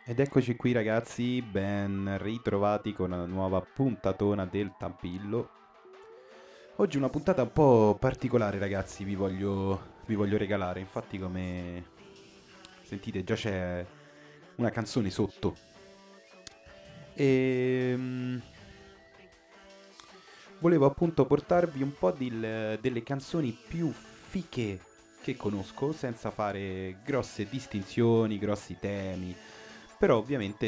Ed eccoci qui ragazzi, ben ritrovati con una nuova puntatona del Tampillo. Oggi una puntata un po' particolare ragazzi, vi voglio regalare, infatti come sentite già c'è una canzone sotto. E volevo appunto portarvi un po' delle canzoni più fiche che conosco, senza fare grosse distinzioni, grossi temi, però ovviamente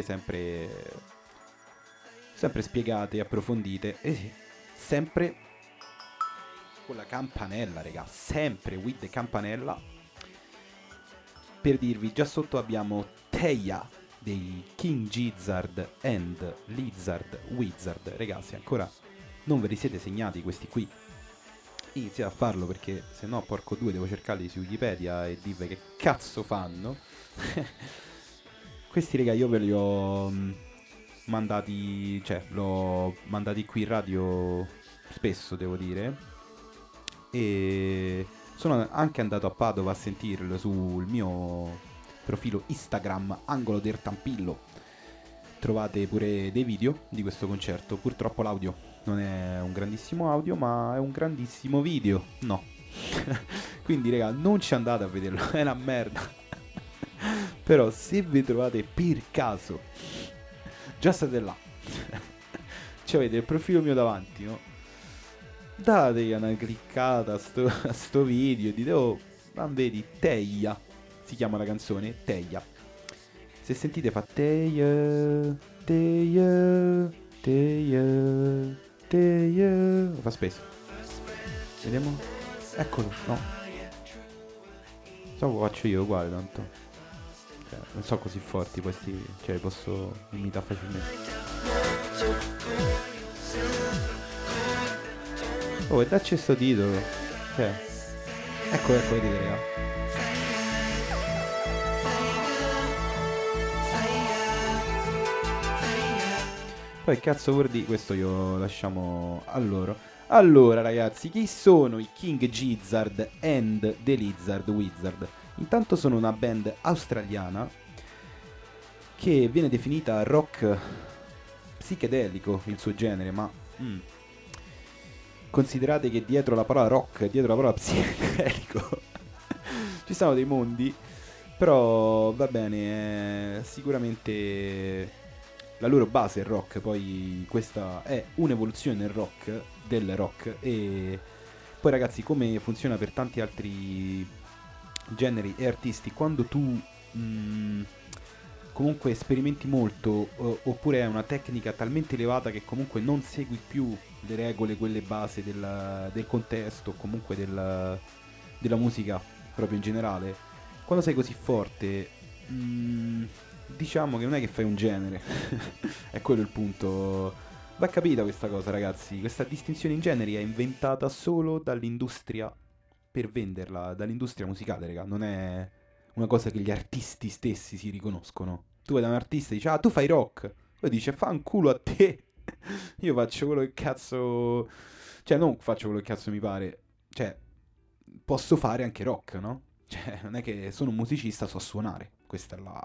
sempre spiegate, approfondite e sempre con la campanella, raga, sempre with the campanella. Per dirvi, già sotto abbiamo Teia dei King Gizzard and Lizard Wizard. Ragazzi, ancora non ve li siete segnati questi qui? Iniziate a farlo perché se no, porco due, devo cercarli su Wikipedia e dirvi che cazzo fanno. Questi raga io ve li ho mandati, cioè l'ho mandati qui in radio spesso devo dire, e sono anche andato a Padova a sentirlo sul mio profilo Instagram Angolo del Tampillo. Trovate pure dei video di questo concerto. Purtroppo l'audio non è un grandissimo audio, ma è un grandissimo video. No. Quindi raga, non ci andate a vederlo, è una merda. Però se vi trovate per caso, già state là, cioè avete il profilo mio davanti, no? Dategli una cliccata a sto video e dite, oh, ma vedi, Teia, si chiama la canzone, Teia. Se sentite fa Teia, Teia, Teia, Teia, lo fa spesso. Vediamo, eccolo, no. So lo faccio io uguale tanto. Cioè, non so così forti questi, cioè li posso imitare facilmente. Oh, e dacci sto titolo. Cioè, ecco, vedete, raga. Poi cazzo vuol dire, questo io lasciamo a loro. Allora, ragazzi, chi sono i King Gizzard and the Lizard Wizard? Intanto sono una band australiana che viene definita rock psichedelico, il suo genere, ma considerate che dietro la parola rock, dietro la parola psichedelico, ci sono dei mondi, però va bene, sicuramente la loro base è rock, poi questa è un'evoluzione del rock, e poi ragazzi, come funziona per tanti altri generi e artisti, quando tu comunque sperimenti molto, oppure hai una tecnica talmente elevata che comunque non segui più le regole, quelle base del contesto, comunque della musica proprio in generale, quando sei così forte, diciamo che non è che fai un genere, è quello il punto. Va capita questa cosa, ragazzi, questa distinzione in generi è inventata solo dall'industria per venderla, dall'industria musicale, raga, non è una cosa che gli artisti stessi si riconoscono. Tu vai da un artista e dici, ah, tu fai rock. Poi dice, fa un culo a te. Io faccio quello che cazzo... Cioè, non faccio quello che cazzo mi pare. Cioè, posso fare anche rock, no? Cioè, non è che sono un musicista, so suonare. Questa è la...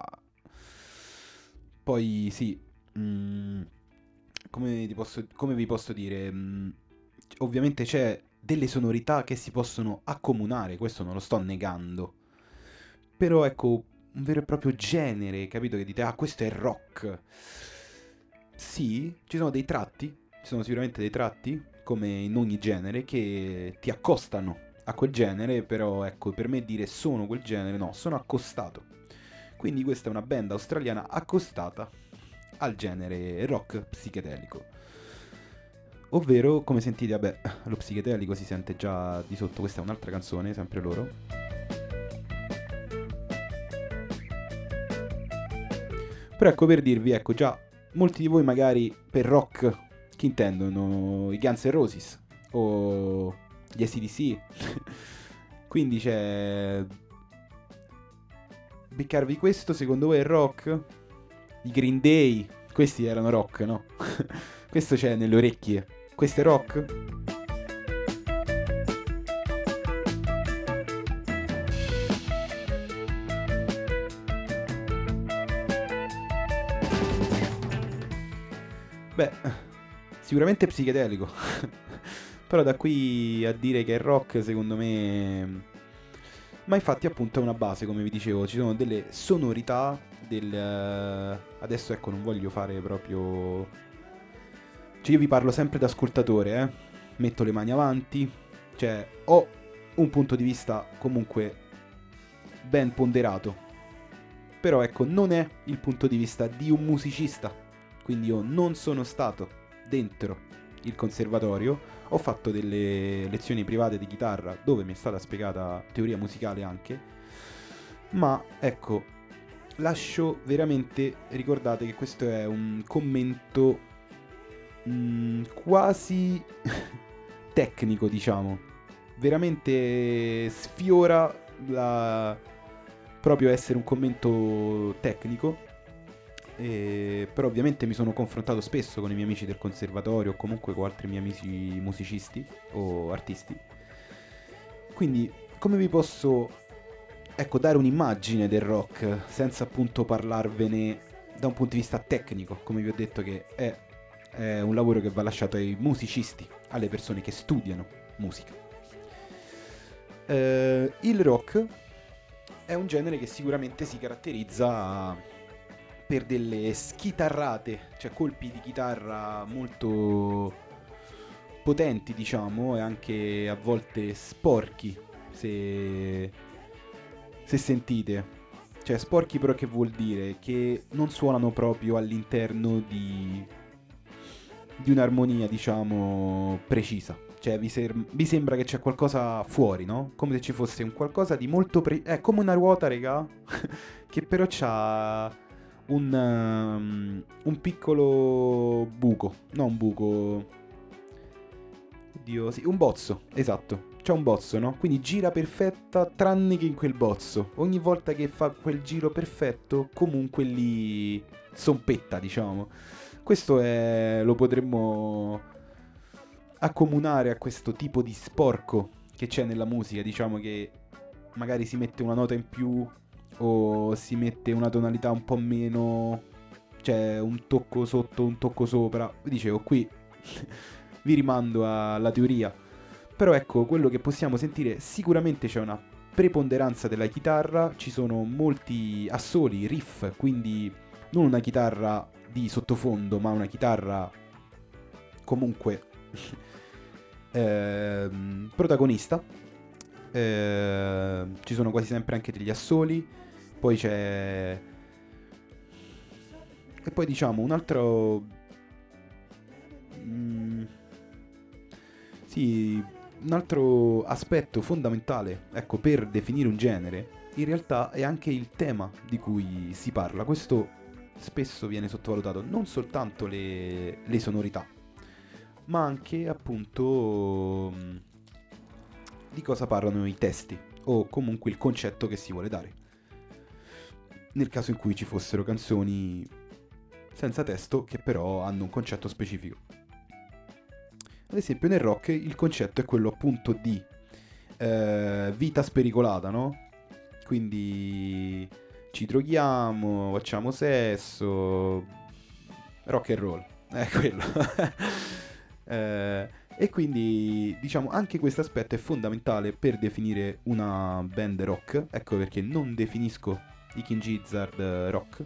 Poi, sì. Come vi posso dire? Ovviamente c'è delle sonorità che si possono accomunare, questo non lo sto negando. Però ecco, un vero e proprio genere, capito? Che dite, ah, questo è rock. Sì, ci sono dei tratti, ci sono sicuramente dei tratti, come in ogni genere, che ti accostano a quel genere, però ecco, per me dire sono quel genere, no, sono accostato. Quindi questa è una band australiana accostata al genere rock psichedelico. Ovvero, come sentite, vabbè, lo psichedelico si sente già di sotto, questa è un'altra canzone, sempre loro. Però ecco, per dirvi, ecco, già molti di voi magari per rock chi intendono? I Guns N' Roses o gli AC/DC. Quindi c'è... beccarvi questo, secondo voi è rock? I Green Day, questi erano rock, no? Questo c'è nelle orecchie. Questo è rock? Beh, sicuramente psichedelico. Però da qui a dire che è rock, secondo me... Ma infatti appunto è una base, come vi dicevo, ci sono delle sonorità adesso ecco, non voglio fare proprio... Cioè io vi parlo sempre da ascoltatore, metto le mani avanti, cioè ho un punto di vista comunque ben ponderato, però ecco non è il punto di vista di un musicista, quindi io non sono stato dentro il conservatorio, ho fatto delle lezioni private di chitarra dove mi è stata spiegata teoria musicale anche, ma ecco, lascio veramente, ricordate che questo è un commento quasi tecnico, diciamo, veramente sfiora la proprio essere un commento tecnico. Però ovviamente mi sono confrontato spesso con i miei amici del conservatorio o comunque con altri miei amici musicisti o artisti. Quindi come vi posso, ecco, dare un'immagine del rock senza appunto parlarvene da un punto di vista tecnico, come vi ho detto che è un lavoro che va lasciato ai musicisti, alle persone che studiano musica. Il rock è un genere che sicuramente si caratterizza per delle schitarrate, cioè colpi di chitarra molto potenti, diciamo, e anche a volte sporchi, se sentite. Cioè sporchi però che vuol dire? Che non suonano proprio all'interno di un'armonia, diciamo, precisa. Cioè vi sembra che c'è qualcosa fuori, no? Come se ci fosse un qualcosa di molto... è come una ruota, regà, che però c'ha un piccolo buco. No, un buco... Oddio, sì, un bozzo, esatto. C'è un bozzo, no? Quindi gira perfetta tranne che in quel bozzo. Ogni volta che fa quel giro perfetto, comunque lì zompetta, diciamo. Questo lo potremmo accomunare a questo tipo di sporco che c'è nella musica, diciamo che magari si mette una nota in più o si mette una tonalità un po' meno, cioè un tocco sotto, un tocco sopra. Vi dicevo, qui vi rimando alla teoria. Però ecco, quello che possiamo sentire, sicuramente c'è una preponderanza della chitarra, ci sono molti assoli, riff, quindi non una chitarra di sottofondo, ma una chitarra comunque protagonista. Ci sono quasi sempre anche degli assoli. Poi c'è... E poi diciamo un altro... Sì, un altro aspetto fondamentale, ecco, per definire un genere, in realtà è anche il tema di cui si parla. Questo spesso viene sottovalutato, non soltanto le sonorità, ma anche appunto di cosa parlano i testi o comunque il concetto che si vuole dare. Nel caso in cui ci fossero canzoni senza testo che però hanno un concetto specifico. Ad esempio nel rock il concetto è quello appunto di vita spericolata, no? Quindi ci droghiamo, facciamo sesso, rock and roll, è quello. E quindi diciamo anche questo aspetto è fondamentale per definire una band rock. Ecco perché non definisco i King Gizzard rock.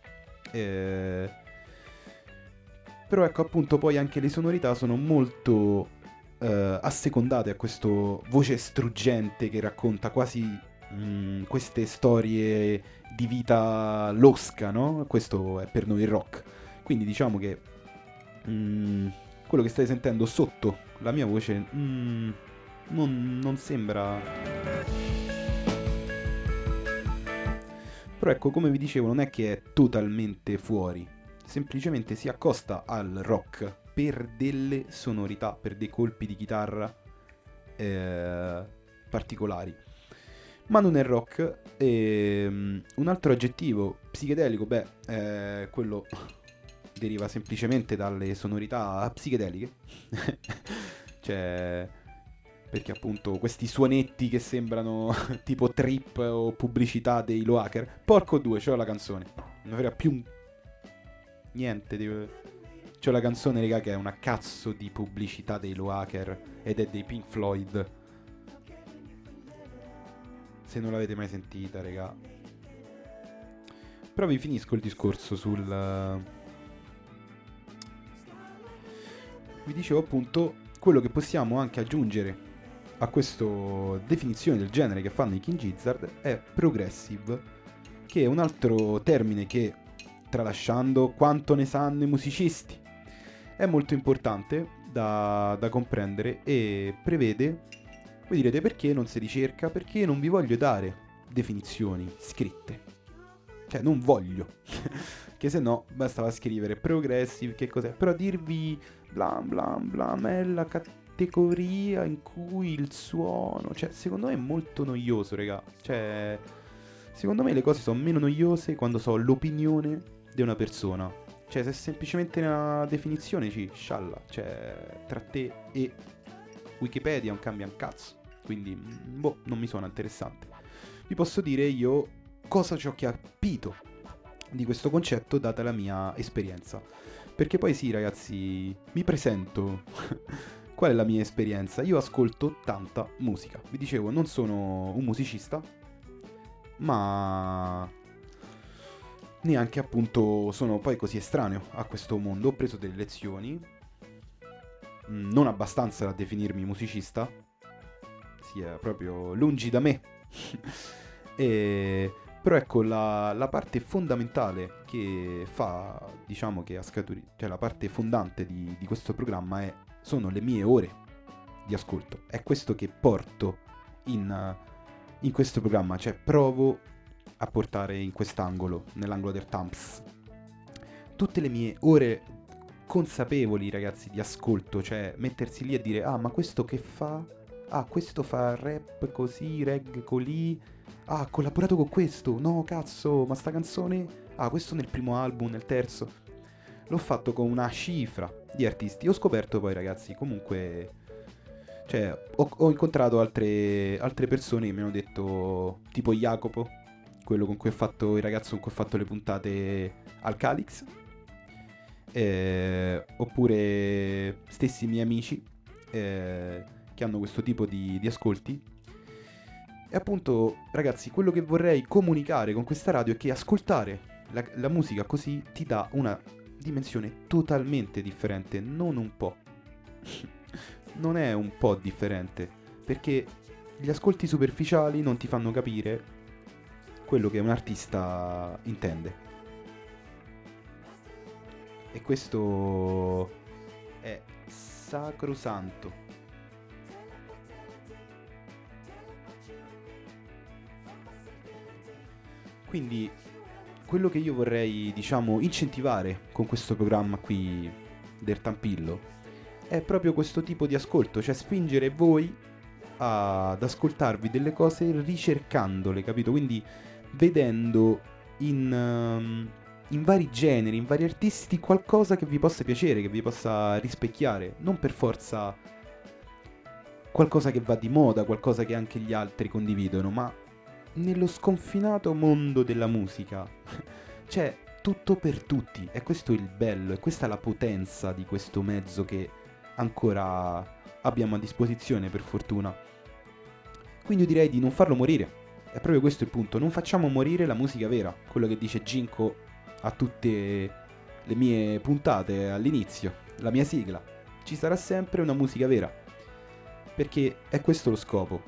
Però ecco appunto poi anche le sonorità sono molto assecondate a questo voce struggente che racconta quasi queste storie di vita losca, no? Questo è per noi il rock. Quindi diciamo che quello che state sentendo sotto la mia voce non sembra... Però ecco, come vi dicevo, non è che è totalmente fuori, semplicemente si accosta al rock per delle sonorità, per dei colpi di chitarra particolari. Ma non è rock. Un altro aggettivo, psichedelico, quello deriva semplicemente dalle sonorità psichedeliche. Cioè, perché appunto questi suonetti che sembrano tipo trip o pubblicità dei Loacker. Porco due, c'ho la canzone. Non avrà più niente di... C'ho la canzone, raga, che è una cazzo di pubblicità dei Loaker ed è dei Pink Floyd. Se non l'avete mai sentita, raga. Però vi finisco il discorso sul... Vi dicevo appunto quello che possiamo anche aggiungere a questa definizione del genere che fanno i King Gizzard è progressive, che è un altro termine che, tralasciando quanto ne sanno i musicisti, è molto importante da comprendere e prevede, voi direte perché non si ricerca, perché non vi voglio dare definizioni scritte, cioè non voglio, che se no bastava scrivere progressive, che cos'è, però dirvi blam blam blam è la categoria in cui il suono, cioè secondo me è molto noioso, raga, cioè secondo me le cose sono meno noiose quando so l'opinione di una persona, cioè se è semplicemente una definizione ci scialla, cioè tra te e Wikipedia non cambia un cazzo, quindi boh, non mi suona interessante. Vi posso dire io cosa ci ho capito di questo concetto data la mia esperienza, perché poi sì ragazzi, mi presento. Qual è la mia esperienza? Io ascolto tanta musica, vi dicevo non sono un musicista, ma neanche appunto sono poi così estraneo a questo mondo. Ho preso delle lezioni, non abbastanza da definirmi musicista, sia proprio lungi da me. Però ecco, la parte fondamentale che fa, diciamo che ha scaturito, cioè la parte fondante di questo programma sono le mie ore di ascolto. È questo che porto in questo programma, cioè provo a portare in quest'angolo, nell'angolo del Thumps, tutte le mie ore consapevoli, ragazzi, di ascolto, cioè mettersi lì a dire ah, ma questo che fa? Ah, questo fa rap così, reggae colì. Ah, ha collaborato con questo. No, cazzo, ma sta canzone? Ah, questo nel primo album, nel terzo. L'ho fatto con una cifra di artisti. Ho scoperto poi, ragazzi, comunque... Cioè, ho incontrato altre persone che mi hanno detto... Tipo Jacopo, quello con cui ho fatto... Il ragazzo con cui ho fatto le puntate al Calix. Oppure stessi miei amici che hanno questo tipo di ascolti. E appunto, ragazzi, quello che vorrei comunicare con questa radio è che ascoltare la musica così ti dà una dimensione totalmente differente, non un po'. Non è un po' differente, perché gli ascolti superficiali non ti fanno capire quello che un artista intende. E questo è sacrosanto. Quindi quello che io vorrei, diciamo, incentivare con questo programma qui del Tampillo è proprio questo tipo di ascolto, cioè spingere voi ad ascoltarvi delle cose ricercandole, capito? Quindi vedendo in vari generi, in vari artisti qualcosa che vi possa piacere, che vi possa rispecchiare, non per forza qualcosa che va di moda, qualcosa che anche gli altri condividono, ma nello sconfinato mondo della musica c'è tutto per tutti, e questo è il bello, e questa è la potenza di questo mezzo che ancora abbiamo a disposizione, per fortuna. Quindi io direi di non farlo morire, è proprio questo il punto, non facciamo morire la musica vera, quello che dice Ginko a tutte le mie puntate all'inizio, la mia sigla. Ci sarà sempre una musica vera, perché è questo lo scopo.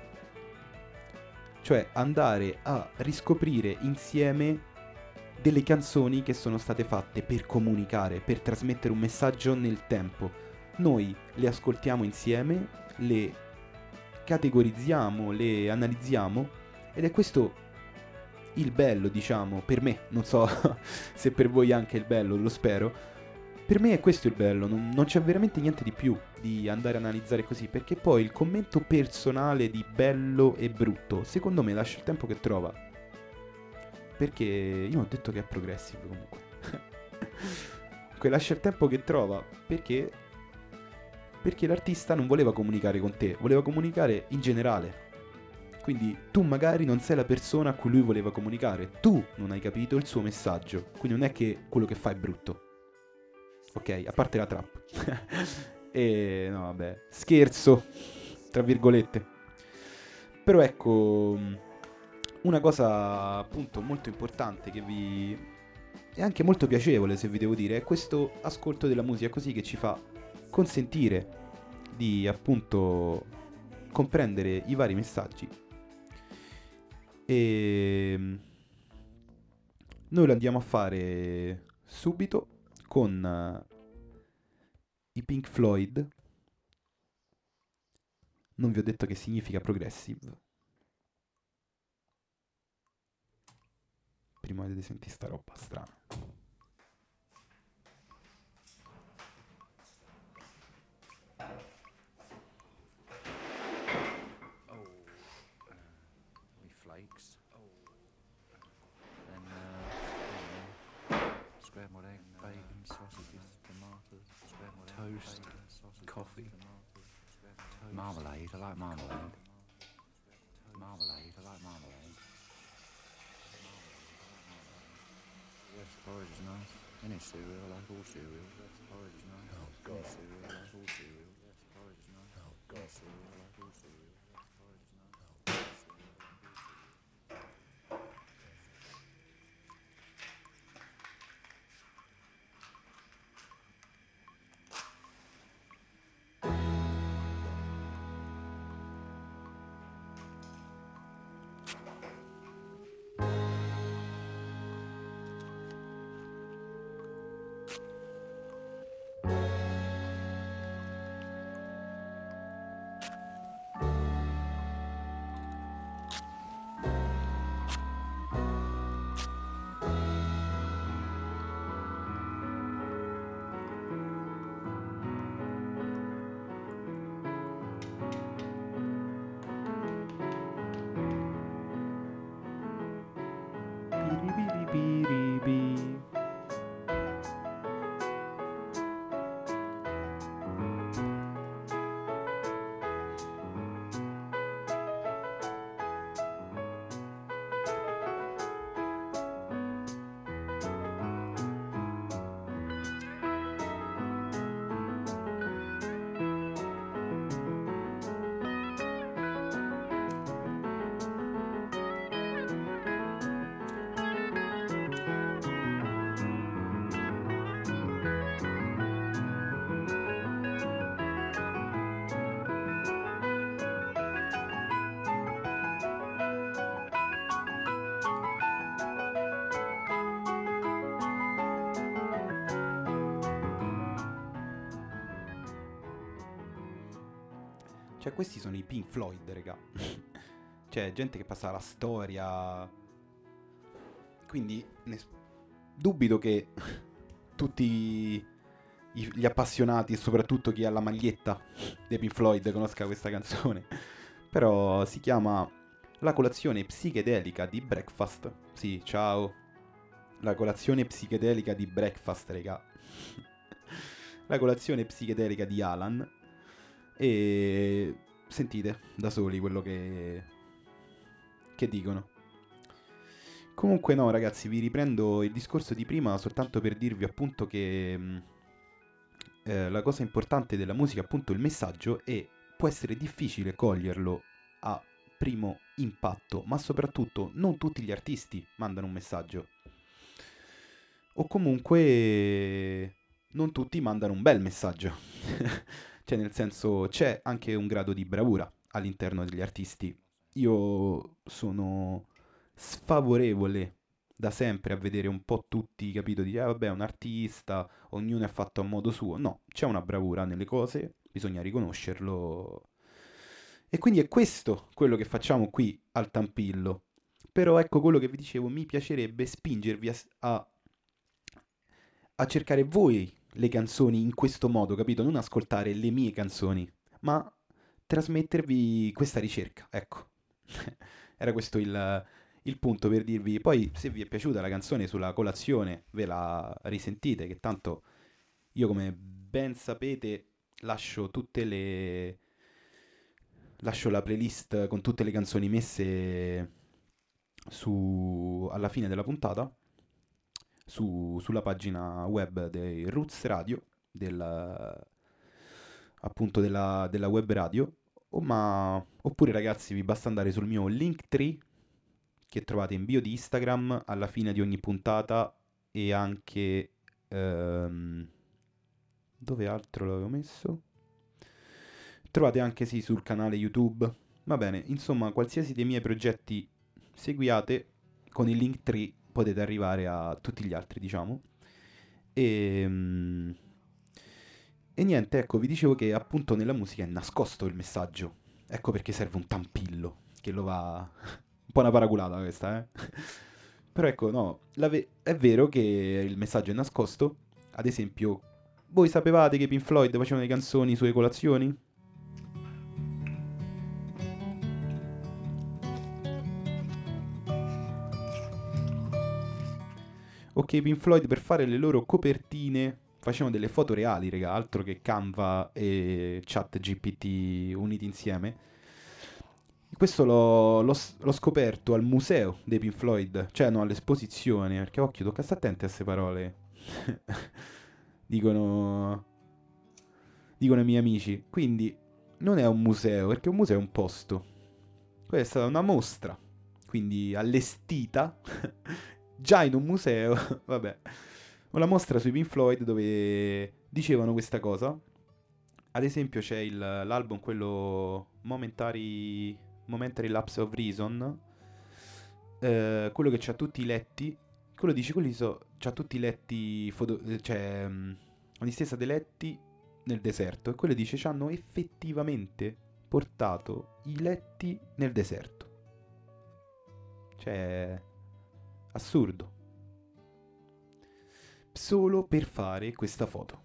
Cioè andare a riscoprire insieme delle canzoni che sono state fatte per comunicare, per trasmettere un messaggio nel tempo. Noi le ascoltiamo insieme, le categorizziamo, le analizziamo, ed è questo il bello, diciamo, per me. Non so se per voi anche è il bello, lo spero. Per me è questo il bello, non c'è veramente niente di più di andare a analizzare così, perché poi il commento personale di bello e brutto, secondo me lascia il tempo che trova. Perché io ho detto che è progressive comunque. Lascia il tempo che trova, perché l'artista non voleva comunicare con te, voleva comunicare in generale. Quindi tu magari non sei la persona a cui lui voleva comunicare, tu non hai capito il suo messaggio, quindi non è che quello che fa è brutto. ok? A parte la trap. E no, vabbè, scherzo, tra virgolette. Però ecco, una cosa appunto molto importante che vi... è anche molto piacevole, se vi devo dire, è questo ascolto della musica così che ci fa consentire di appunto comprendere i vari messaggi. E noi lo andiamo a fare subito con i Pink Floyd. Non vi ho detto che significa progressive. Prima di sentire sta roba strana. We flakes. Then scrambled egg, bacon, sausages, tomatoes, toast, coffee, marmalade. I like marmalade. Marmalade. I like marmalade. Yes, porridge is nice. Any cereal, I like all cereal. Yes, porridge is nice. Oh, God. Any cereal, I like all cereal. Yes, porridge is nice. Oh, God. Any cereal, I like all cereal. Yes, porridge is nice. Oh, God. Any cereal, I like all cereal. Biribiribiribi. Cioè, questi sono i Pink Floyd, raga. Cioè, gente che passa la storia. Quindi, dubito che tutti gli appassionati e soprattutto chi ha la maglietta dei Pink Floyd conosca questa canzone. Però si chiama La colazione psichedelica di Breakfast. Sì, ciao. La colazione psichedelica di Breakfast, raga. La colazione psichedelica di Alan. E sentite da soli quello che dicono. Comunque no, ragazzi, vi riprendo il discorso di prima soltanto per dirvi appunto che la cosa importante della musica è appunto il messaggio e può essere difficile coglierlo a primo impatto, ma soprattutto non tutti gli artisti mandano un messaggio. O comunque non tutti mandano un bel messaggio. Cioè, nel senso, c'è anche un grado di bravura all'interno degli artisti. Io sono sfavorevole da sempre a vedere un po' tutti, capito? Di, vabbè, è un artista, ognuno è fatto a modo suo. No, c'è una bravura nelle cose, bisogna riconoscerlo. E quindi è questo quello che facciamo qui al Tampillo. Però ecco quello che vi dicevo, mi piacerebbe spingervi a cercare voi le canzoni in questo modo, capito? Non ascoltare le mie canzoni, ma trasmettervi questa ricerca, ecco. Era questo il punto per dirvi. Poi, se vi è piaciuta la canzone sulla colazione, ve la risentite, che tanto io, come ben sapete, lascio tutte le... lascio la playlist con tutte le canzoni messe alla fine della puntata. sulla pagina web dei Roots Radio, appunto della web radio, oppure ragazzi vi basta andare sul mio Linktree che trovate in bio di Instagram alla fine di ogni puntata e anche... dove altro l'avevo messo? Trovate anche sì sul canale YouTube. Va bene, insomma, qualsiasi dei miei progetti seguiate, con il Linktree potete arrivare a tutti gli altri, diciamo. E niente, ecco, vi dicevo che appunto nella musica è nascosto il messaggio. Ecco perché serve un tampillo, che lo va... un po' una paraculata questa, eh? Però ecco, no, è vero che il messaggio è nascosto. Ad esempio, voi sapevate che i Pink Floyd facevano le canzoni sulle colazioni? O che i Pink Floyd per fare le loro copertine facevano delle foto reali, raga, altro che Canva e ChatGPT uniti insieme. Questo l'ho scoperto al museo dei Pink Floyd, cioè no, all'esposizione, perché occhio, tocca stare attenti a queste parole. dicono, dicono i miei amici. Quindi non è un museo, perché un museo è un posto. Questa è stata una mostra, quindi allestita, già in un museo, vabbè. Una mostra sui Pink Floyd dove dicevano questa cosa. Ad esempio c'è l'album, quello Momentary Lapse of Reason, quello che c'ha tutti i letti, quello dice, c'ha tutti i letti, cioè una distesa dei letti nel deserto, e quello dice c'hanno effettivamente portato i letti nel deserto. Cioè, assurdo. Solo per fare questa foto.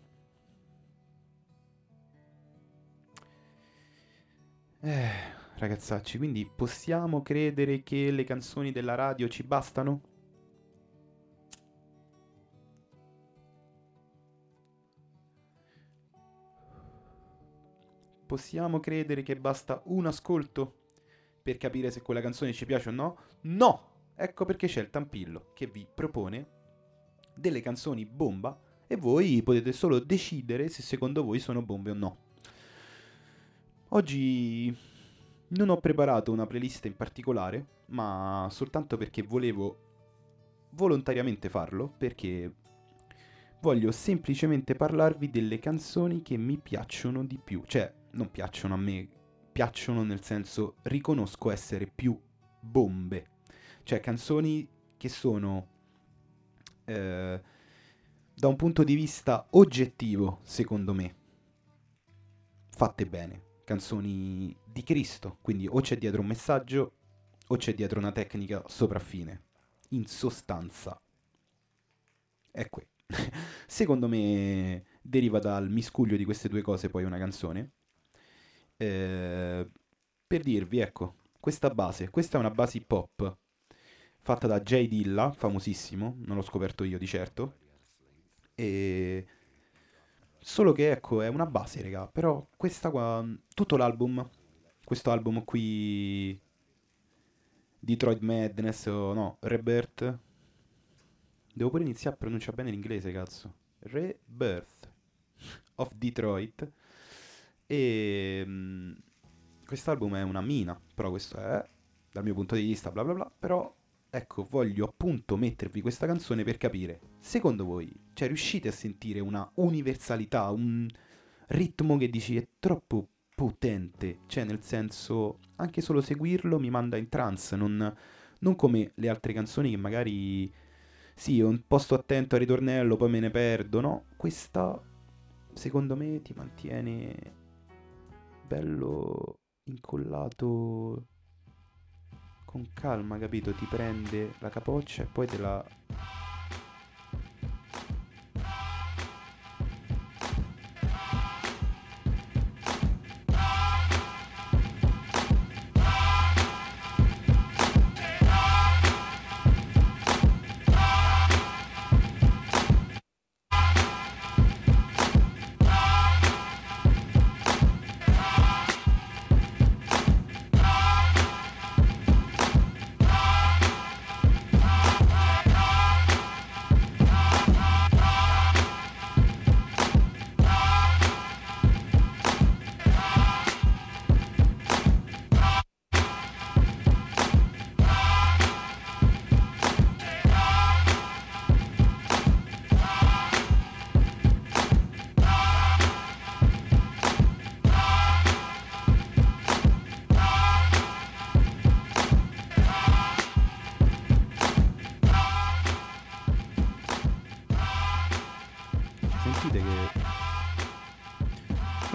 Ragazzacci, quindi possiamo credere che le canzoni della radio ci bastano? Possiamo credere che basta un ascolto per capire se quella canzone ci piace o no? No! Ecco perché c'è il Tampillo che vi propone delle canzoni bomba e voi potete solo decidere se secondo voi sono bombe o no. Oggi non ho preparato una playlist in particolare, ma soltanto perché volevo volontariamente farlo, perché voglio semplicemente parlarvi delle canzoni che mi piacciono di più. Cioè, non piacciono a me, piacciono nel senso riconosco essere più bombe. Cioè, canzoni che sono, da un punto di vista oggettivo, secondo me, fatte bene. Canzoni di Cristo, quindi o c'è dietro un messaggio o c'è dietro una tecnica sopraffine. In sostanza, è qui. Secondo me deriva dal miscuglio di queste due cose poi una canzone. Per dirvi, ecco, questa è una base hip hop fatta da Jay Dilla, famosissimo, non l'ho scoperto io di certo. E solo che ecco, è una base, raga, però questa qua, tutto l'album, questo album qui, Detroit Madness o no, Rebirth, devo pure iniziare a pronunciare bene l'inglese, cazzo. Rebirth of Detroit. E quest'album è una mina, però questo è, dal mio punto di vista, bla bla bla, però ecco, voglio appunto mettervi questa canzone per capire, secondo voi, cioè riuscite a sentire una universalità, un ritmo che dici è troppo potente, cioè nel senso, anche solo seguirlo mi manda in trance, non come le altre canzoni che magari, sì, un po' sto attento al ritornello, poi me ne perdo, no? Questa, secondo me, ti mantiene bello incollato con calma, capito? Ti prende la capoccia e poi te la...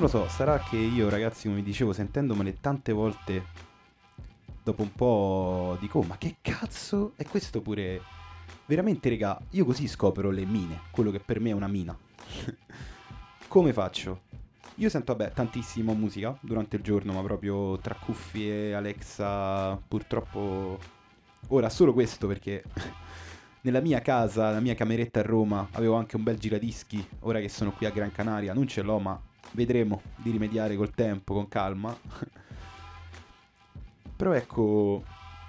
lo so, sarà che io, ragazzi, come vi dicevo, sentendomele tante volte, dopo un po' dico, "Oh, ma che cazzo?" E questo pure, veramente, raga, io così scopro le mine, quello che per me è una mina. Come faccio? Io sento, vabbè, tantissima musica durante il giorno, ma proprio tra cuffie, Alexa, purtroppo ora solo questo perché nella mia casa, la mia cameretta a Roma, avevo anche un bel giradischi, ora che sono qui a Gran Canaria, non ce l'ho, ma vedremo di rimediare col tempo, con calma. Però ecco,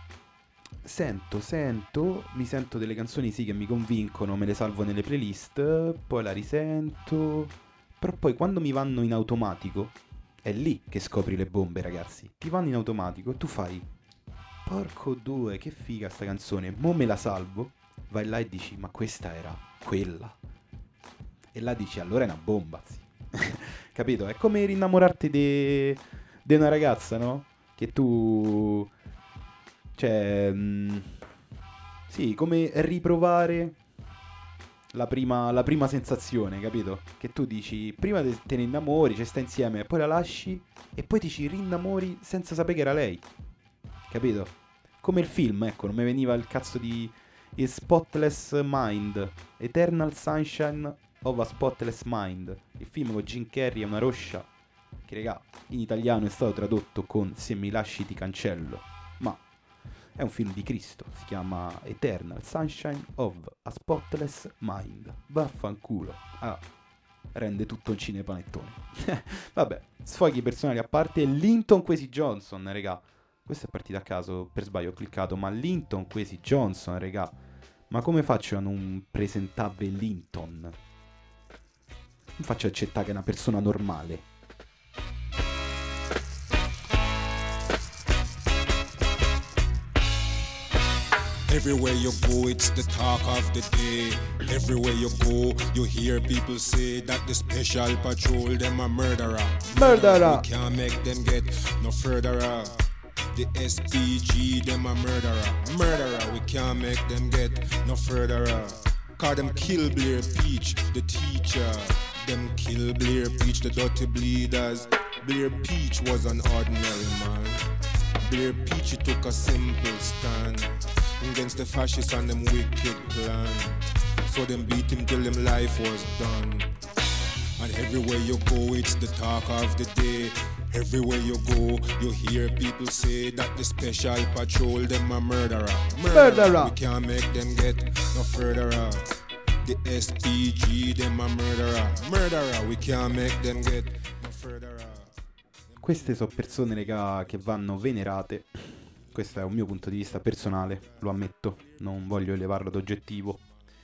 mi sento delle canzoni sì che mi convincono, me le salvo nelle playlist, poi la risento. Però poi quando mi vanno in automatico, è lì che scopri le bombe, ragazzi. Ti vanno in automatico e tu fai, porco due, che figa sta canzone, mo me la salvo, vai là e dici, ma questa era quella. E là dici, allora è una bomba, sì. Capito? È come rinnamorarti di una ragazza, no? Che tu... Cioè... sì, come riprovare la prima sensazione, capito? Che tu dici, prima te ne innamori, cioè stai insieme, poi la lasci e poi ti ci rinnamori senza sapere che era lei. Capito? Come il film, ecco, non mi veniva il cazzo di A Spotless Mind, Eternal Sunshine of a Spotless Mind. Il film con Jim Carrey è una roscia che, raga, in italiano è stato tradotto con Se mi lasci ti cancello, ma è un film di Cristo, si chiama Eternal Sunshine of a Spotless Mind. Vaffanculo. Ah, rende tutto un cinepanettone. Vabbè, sfoghi personali a parte, Linton Kwesi Johnson, regà. Questa è partita a caso, per sbaglio ho cliccato, ma Linton Kwesi Johnson, regà. Ma come faccio a non presentarvi Linton? Non faccio accettare che è una persona normale. Everywhere you go, it's the talk of the day. Everywhere you go, you hear people say that the special patrol, them a murderer. Murderer. We can't make them get no furtherer. The SPG, them a murderer. Murderer, we can't make them get no furtherer. Cause them kill Blair Peach, the teacher. Them kill Blair Peach, the dirty bleeders. Blair Peach was an ordinary man. Blair Peach, he took a simple stand against the fascists and them wicked plan. So them beat him till him life was done. And everywhere you go, it's the talk of the day. Everywhere you go, you hear people say that the special patrol, them a murderer. Murderer. We can't make them get no furtherer. The SPG, them a murderer. Murderer, we can't make them get no furtherer. Queste sono persone, raga, che vanno venerate. Questo è un mio punto di vista personale, lo ammetto, non voglio elevarlo ad oggettivo.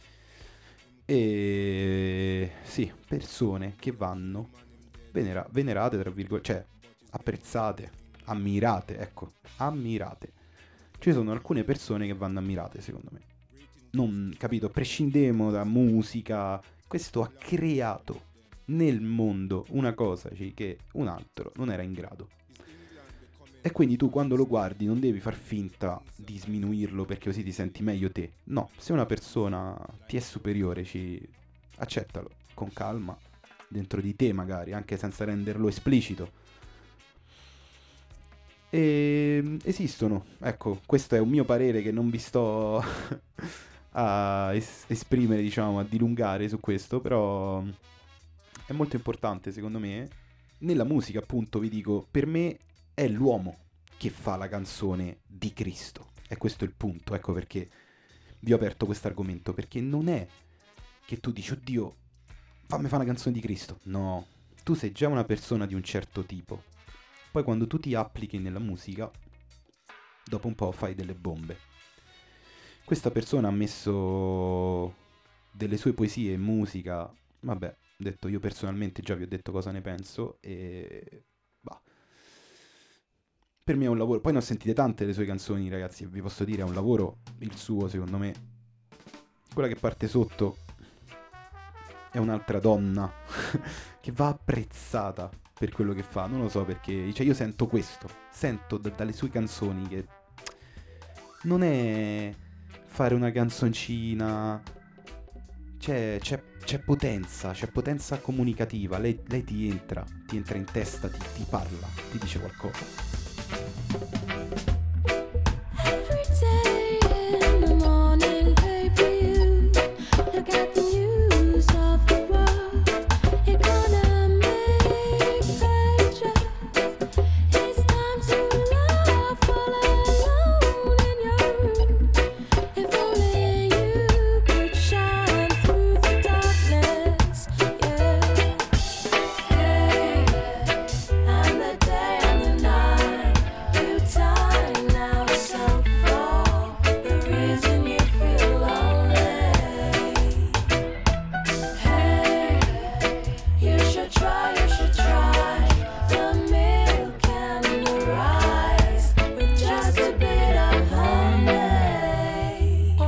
E sì, persone che vanno venerate, tra virgolette, cioè apprezzate, ammirate, ecco, ammirate. Ci sono alcune persone che vanno ammirate, secondo me. Non, capito, prescindiamo da musica. Questo ha creato nel mondo una cosa che un altro non era in grado. E quindi tu quando lo guardi non devi far finta di sminuirlo perché così ti senti meglio te. No, se una persona ti è superiore, accettalo con calma, dentro di te magari, anche senza renderlo esplicito. E esistono, ecco, questo è un mio parere che non vi sto a esprimere, diciamo, a dilungare su questo, però è molto importante secondo me. Nella musica, appunto, vi dico, per me è l'uomo che fa la canzone di Cristo. E questo è il punto, ecco perché vi ho aperto questo argomento, perché non è che tu dici, oddio, fammi fare una canzone di Cristo. No, tu sei già una persona di un certo tipo. Poi quando tu ti applichi nella musica, dopo un po' fai delle bombe. Questa persona ha messo delle sue poesie in musica, vabbè, detto io personalmente già vi ho detto cosa ne penso e bah. Per me è un lavoro, poi ne ho sentite tante le sue canzoni, ragazzi, vi posso dire, è un lavoro il suo, secondo me. Quella che parte sotto è un'altra donna che va apprezzata per quello che fa, non lo so perché, cioè io sento questo, sento dalle sue canzoni che non è fare una canzoncina, c'è c'è potenza comunicativa. Lei ti entra in testa, ti parla, ti dice qualcosa. Every day in the morning, baby, you look at the news of the world. Economic pages. It's time to laugh all alone in your room. If only you could shine through the darkness, yeah. Hey, and the day and the night, you time now so far. The reason you feel lonely. Hey, you should try. The milk and the rice with just a bit of honey.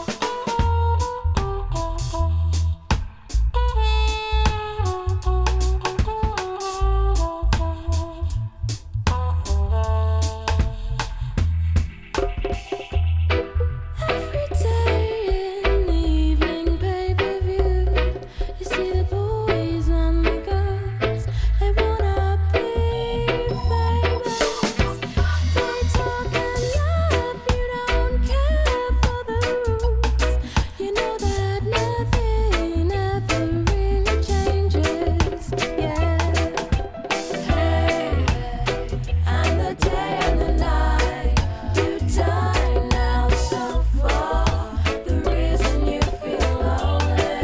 Every day in the evening, pay-per-view, you see the boys and the girls. They wanna be famous. They talk and laugh, you don't care for the rules. You know that nothing ever really changes, yeah. Hey, and the day and the night, you die now so far. The reason you feel lonely.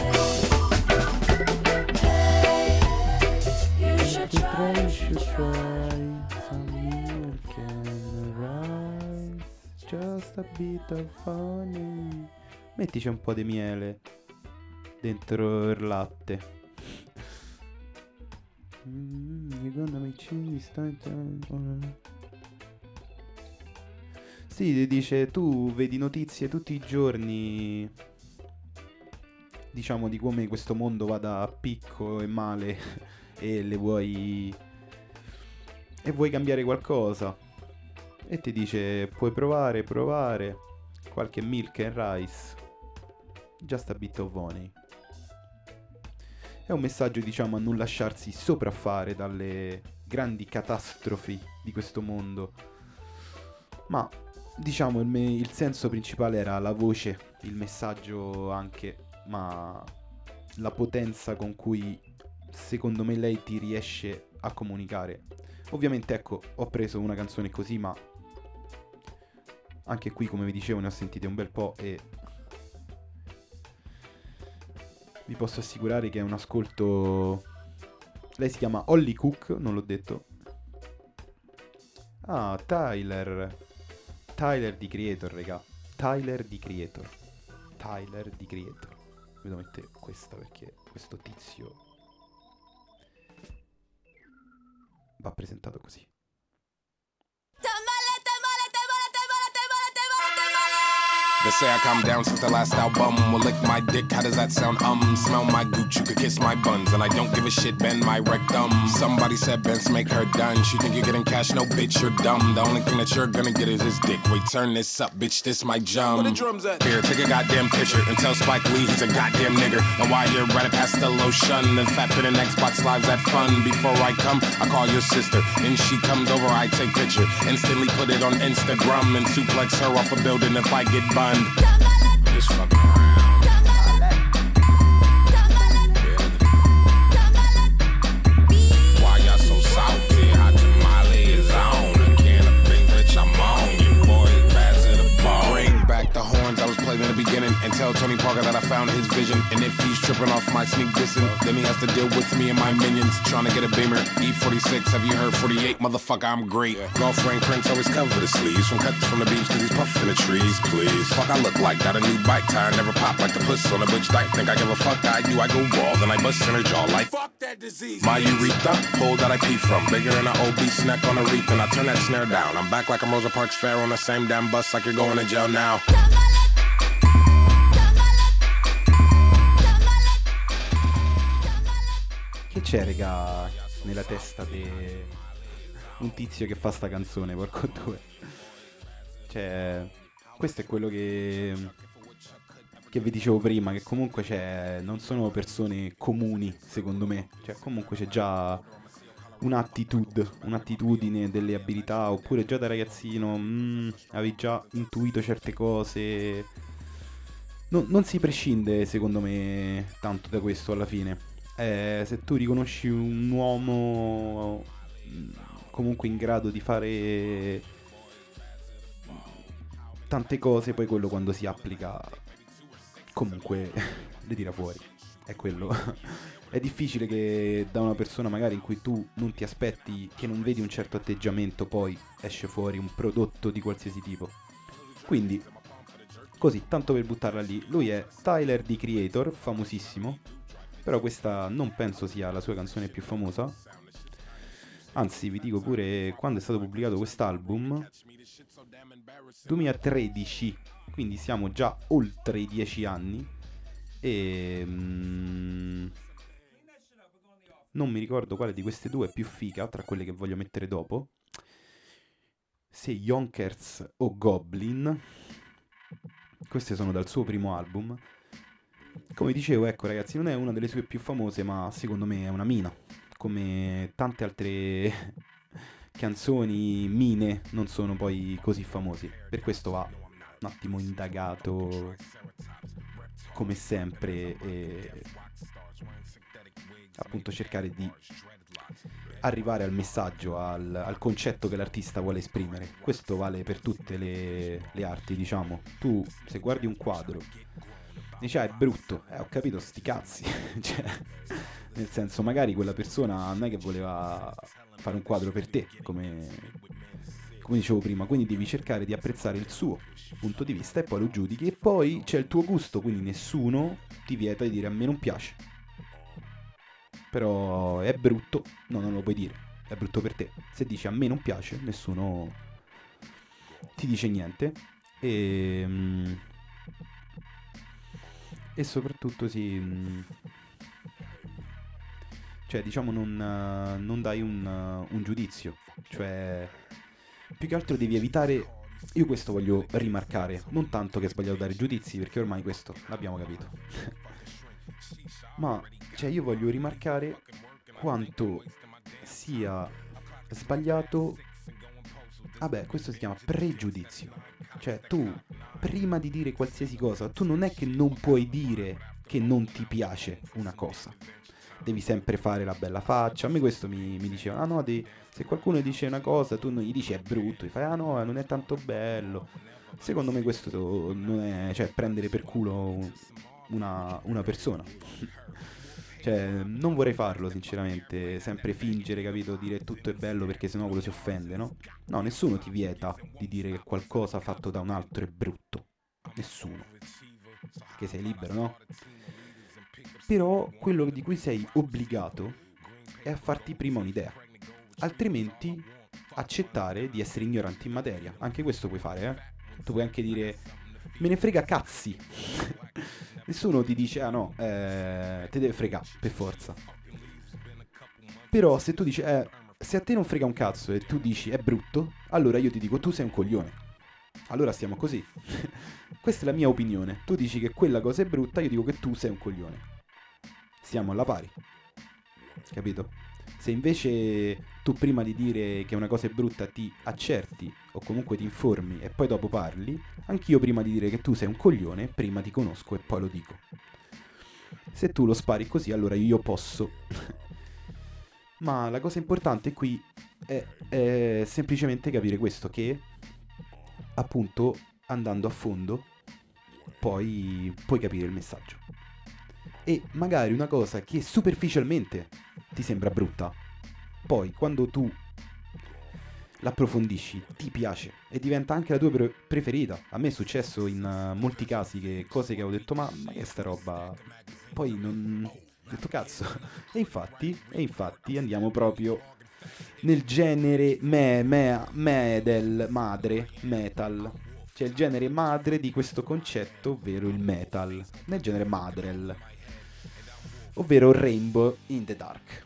Hey, you should try. Some milk and rice, just a bit of honey. Mettici un po' di miele dentro il latte. You're gonna make cheese. Sì, ti dice, tu vedi notizie tutti i giorni, diciamo, di come questo mondo vada a picco e male e vuoi cambiare qualcosa. E ti dice, puoi provare qualche milk and rice, just a bit of honey. È un messaggio, diciamo, a non lasciarsi sopraffare dalle grandi catastrofi di questo mondo. Ma, diciamo, il senso principale era la voce, il messaggio anche, ma la potenza con cui, secondo me, lei ti riesce a comunicare. Ovviamente, ecco, ho preso una canzone così, ma anche qui, come vi dicevo, ne ho sentite un bel po' e vi posso assicurare che è un ascolto. Lei si chiama Holly Cook, non l'ho detto. Ah, Tyler di Creator, raga. Tyler di Creator. Vi devo mettere questa perché questo tizio va presentato così. They say I calmed down since the last album. Will lick my dick, how does that sound? Smell my gooch, you could kiss my buns. And I don't give a shit, bend my rectum. Somebody said Benz make her done. She think you're getting cash, no bitch, you're dumb. The only thing that you're gonna get is his dick. Wait, turn this up, bitch, this my jump. Where the drums at? Here, take a goddamn picture and tell Spike Lee he's a goddamn nigger. And while you're running past the lotion and fat bit and Xbox Live's that fun. Before I come, I call your sister. And she comes over, I take picture. Instantly put it on Instagram and suplex her off a building if I get bunned. Just fuck around. Why y'all so salty? Hot tamale is on. A can of pink, bitch, I'm on. You boys bad to the ball. Bring back the horns I was playing in the beginning. And tell Tony Parker that I found his vision. And if he's tripping off my sneak dissing, then he has to deal with me and my minions. Trying to get a Beamer, E46, have you heard 48? Motherfucker, I'm great. Girlfriend Prince always cover the sleeves. From cuts from the beams cause he's puffing the trees, please. Fuck, I look like that, a new bike tire. Never pop like the puss on a bitch dyke. Think I give a fuck, I do, I go raw. Then I bust in her jaw like fuck that disease. My urethra, hole that I pee from. Bigger than an obese neck on a reef. And I turn that snare down. I'm back like I'm Rosa Parks Fair on the same damn bus like you're going to jail now. Che c'è, raga, nella testa di un tizio che fa sta canzone, porco due. Cioè, questo è quello che che vi dicevo prima, che comunque non sono persone comuni, secondo me. Cioè, comunque c'è già un'attitudine, delle abilità, oppure già da ragazzino avevi già intuito certe cose. Non si prescinde, secondo me, tanto da questo alla fine. Se tu riconosci un uomo comunque in grado di fare tante cose, poi quello quando si applica comunque le tira fuori. È quello. È difficile che da una persona magari in cui tu non ti aspetti, che non vedi un certo atteggiamento, poi esce fuori un prodotto di qualsiasi tipo. Quindi, così, tanto per buttarla lì, lui è Tyler, the Creator, famosissimo, però questa non penso sia la sua canzone più famosa. Anzi, vi dico pure quando è stato pubblicato quest'album, 2013, quindi siamo già oltre i 10 anni. E non mi ricordo quale di queste due è più figa tra quelle che voglio mettere dopo, se Yonkers o Goblin. Queste sono dal suo primo album. Come dicevo, ecco ragazzi, non è una delle sue più famose, ma secondo me è una mina, come tante altre canzoni mine non sono poi così famosi. Per questo va un attimo indagato come sempre, e appunto cercare di arrivare al messaggio, al concetto che l'artista vuole esprimere. Questo vale per tutte le arti, diciamo. Tu se guardi un quadro dici è brutto, ho capito, sti cazzi. Cioè, nel senso, magari quella persona non è che voleva fare un quadro per te, come dicevo prima, quindi devi cercare di apprezzare il suo punto di vista e poi lo giudichi, e poi c'è il tuo gusto, quindi nessuno ti vieta di dire a me non piace, però è brutto, no, non lo puoi dire, è brutto per te. Se dici a me non piace, nessuno ti dice niente. E soprattutto cioè diciamo non dai un giudizio, cioè più che altro devi evitare. Io questo voglio rimarcare, non tanto che è sbagliato dare giudizi, perché ormai questo l'abbiamo capito. Ma cioè io voglio rimarcare quanto sia sbagliato. Vabbè, questo si chiama pregiudizio. Cioè tu, prima di dire qualsiasi cosa, tu non è che non puoi dire che non ti piace una cosa. Devi sempre fare la bella faccia. A me questo mi diceva, ah no, se qualcuno dice una cosa, tu non gli dici è brutto, gli fai, ah no, non è tanto bello. Secondo me questo non è, cioè, prendere per culo una persona. Cioè, non vorrei farlo, sinceramente, sempre fingere, capito, dire tutto è bello perché sennò quello si offende, no? No, nessuno ti vieta di dire che qualcosa fatto da un altro è brutto. Nessuno. Che sei libero, no? Però quello di cui sei obbligato è a farti prima un'idea. Altrimenti accettare di essere ignoranti in materia. Anche questo puoi fare, eh? Tu puoi anche dire me ne frega cazzi. Nessuno ti dice ah no, te deve fregare per forza. Però se tu dici se a te non frega un cazzo e tu dici è brutto, allora io ti dico tu sei un coglione. Allora stiamo così. Questa è la mia opinione. Tu dici che quella cosa è brutta, io dico che tu sei un coglione. Stiamo alla pari. Capito? Se invece tu prima di dire che una cosa è brutta ti accerti o comunque ti informi e poi dopo parli, anch'io prima di dire che tu sei un coglione, prima ti conosco e poi lo dico. Se tu lo spari così, allora io posso. Ma la cosa importante qui è semplicemente capire questo, che appunto andando a fondo poi puoi capire il messaggio. E magari una cosa che superficialmente ti sembra brutta, poi quando tu l'approfondisci ti piace e diventa anche la tua preferita. A me è successo in molti casi che cose che ho detto ma che sta roba, poi non ho detto cazzo. E infatti andiamo proprio nel genere metal, cioè il genere madre di questo concetto, ovvero il metal, nel genere madrel, ovvero Rainbow in the Dark.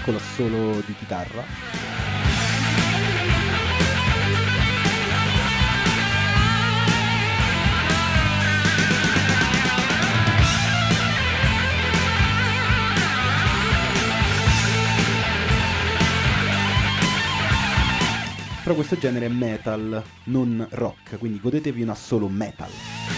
piccolo assolo di chitarra. Però questo genere è metal, non rock, quindi godetevi un assolo metal.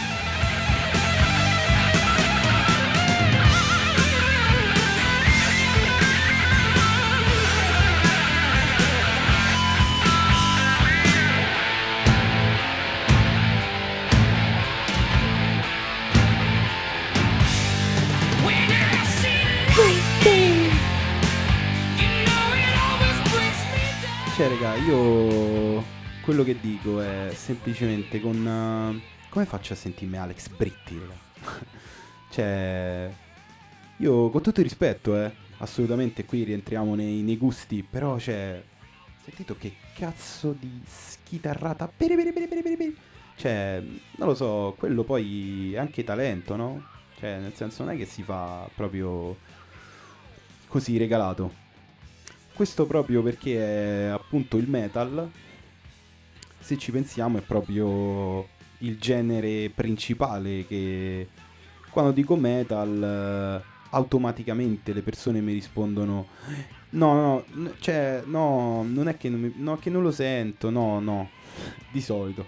Cioè, raga, io quello che dico è semplicemente come faccio a sentirmi Alex Britti, raga? Cioè, io con tutto il rispetto, assolutamente qui rientriamo nei gusti, però, cioè, sentito che cazzo di schitarrata. Cioè, non lo so, quello poi è anche talento, no? Cioè, nel senso non è che si fa proprio così regalato. Questo proprio perché è appunto il metal, se ci pensiamo, è proprio il genere principale che quando dico metal automaticamente le persone mi rispondono cioè no, non è che che non lo sento, no, di solito.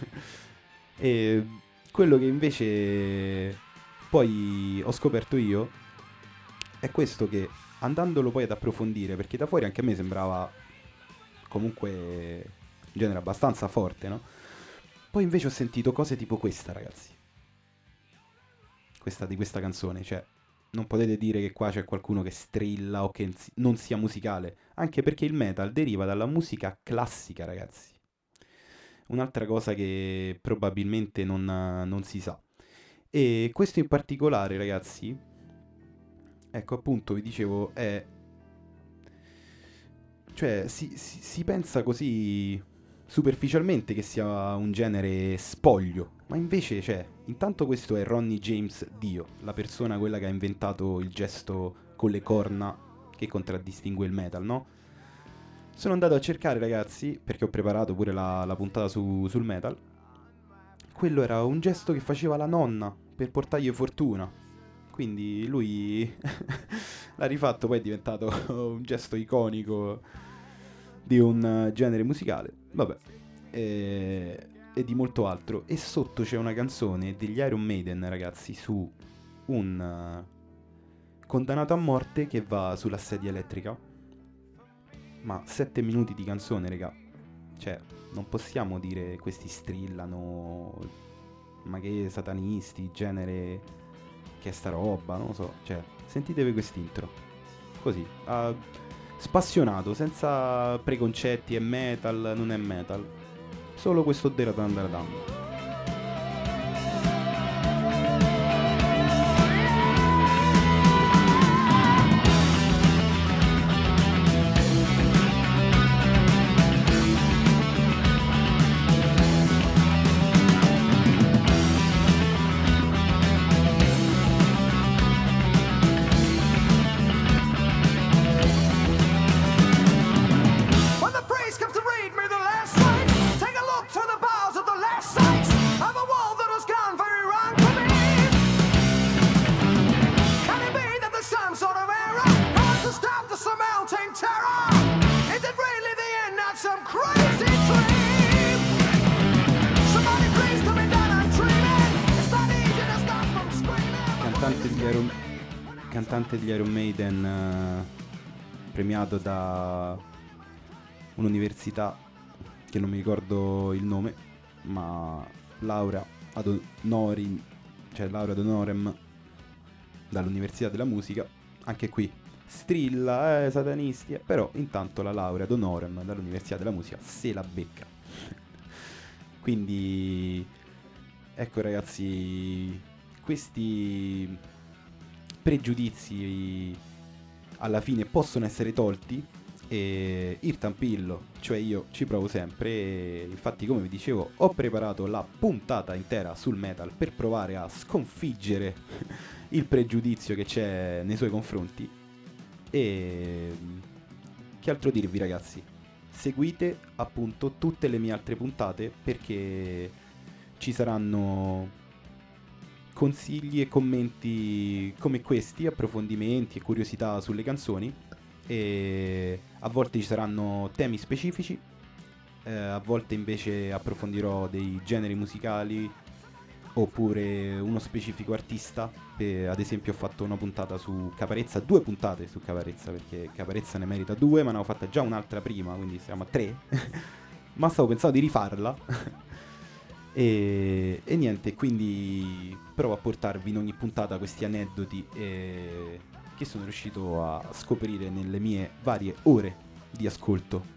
E quello che invece poi ho scoperto io è questo, che andandolo poi ad approfondire, perché da fuori anche a me sembrava comunque un genere abbastanza forte, no? Poi invece ho sentito cose tipo questa, ragazzi. Di questa canzone, cioè non potete dire che qua c'è qualcuno che strilla o che non sia musicale, anche perché il metal deriva dalla musica classica, ragazzi. Un'altra cosa che probabilmente non si sa. E questo in particolare, ragazzi, ecco, appunto, vi dicevo, cioè, si pensa così superficialmente che sia un genere spoglio, ma invece, cioè, intanto questo è Ronnie James Dio, la persona quella che ha inventato il gesto con le corna che contraddistingue il metal, no? Sono andato a cercare, ragazzi, perché ho preparato pure la puntata sul metal. Quello era un gesto che faceva la nonna per portargli fortuna. Quindi lui l'ha rifatto, poi è diventato un gesto iconico di un genere musicale, vabbè, e di molto altro. E sotto c'è una canzone degli Iron Maiden, ragazzi, su un condannato a morte che va sulla sedia elettrica. Ma 7 minuti di canzone, raga. Cioè, non possiamo dire questi strillano, ma che satanisti, genere, che è sta roba, non lo so. Cioè, sentitevi quest'intro, così, spassionato, senza preconcetti, è metal, non è metal, solo questo Deradan Deradan. When the priest comes to read me the last rites, take a look through the bowels of the last sites of a world that has gone very wrong for me. Can it be that there's some sort of error not to stop the surmounting terror? Is it really the end, not some crazy dream? Somebody please tell me that I'm dreaming. It's not easy to stop from screaming. Cantante degli Iron Maiden, premiato da un'università che non mi ricordo il nome, ma laurea ad honorem dall'Università della Musica. Anche qui strilla, satanisti, però intanto la laurea ad honorem dall'Università della Musica se la becca. Quindi ecco, ragazzi, questi pregiudizi alla fine possono essere tolti, e Irtan Pillo, cioè io, ci provo sempre. E infatti, come vi dicevo, ho preparato la puntata intera sul metal per provare a sconfiggere il pregiudizio che c'è nei suoi confronti. E che altro dirvi, ragazzi? Seguite appunto tutte le mie altre puntate, perché ci saranno consigli e commenti come questi, approfondimenti e curiosità sulle canzoni, e a volte ci saranno temi specifici, a volte invece approfondirò dei generi musicali oppure uno specifico artista. Ad esempio ho fatto una puntata su Caparezza, 2 puntate su Caparezza, perché Caparezza ne merita 2, ma ne ho fatta già un'altra prima, quindi siamo a 3. Ma stavo pensando di rifarla. e niente, quindi provo a portarvi in ogni puntata questi aneddoti che sono riuscito a scoprire nelle mie varie ore di ascolto.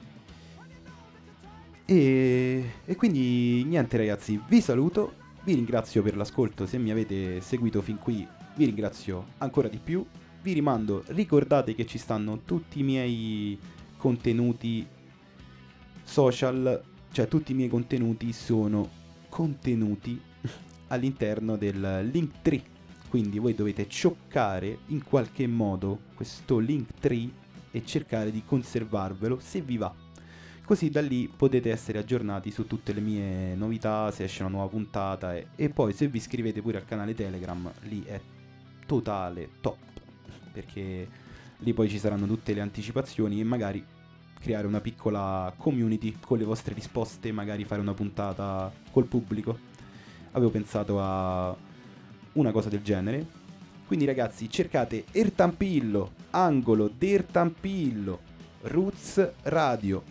E quindi niente, ragazzi, vi saluto, vi ringrazio per l'ascolto. Se mi avete seguito fin qui vi ringrazio ancora di più. Vi rimando, ricordate che ci stanno tutti i miei contenuti social, cioè tutti i miei contenuti sono contenuti all'interno del Linktree, quindi voi dovete cioccare in qualche modo questo Linktree e cercare di conservarvelo se vi va, così da lì potete essere aggiornati su tutte le mie novità, se esce una nuova puntata, e poi se vi iscrivete pure al canale Telegram, lì è totale top, perché lì poi ci saranno tutte le anticipazioni e magari creare una piccola community con le vostre risposte, magari fare una puntata col pubblico. Avevo pensato a una cosa del genere. Quindi ragazzi, cercate Ertampillo, angolo d'Ertampillo, Roots Radio,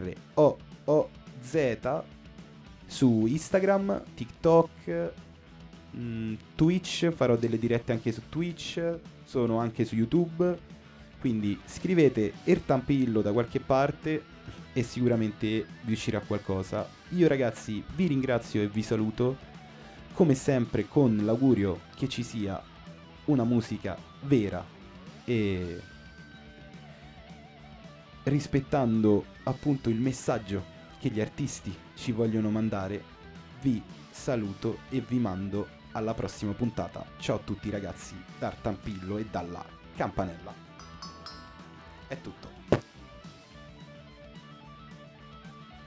ROOZ, su Instagram, TikTok, Twitch, farò delle dirette anche su Twitch, sono anche su YouTube, quindi scrivete Ertampillo da qualche parte e sicuramente vi uscirà qualcosa. Io ragazzi vi ringrazio e vi saluto, come sempre con l'augurio che ci sia una musica vera e rispettando appunto il messaggio che gli artisti ci vogliono mandare. Vi saluto e vi mando alla prossima puntata. Ciao a tutti ragazzi, da Ertampillo e dalla Campanella. È tutto.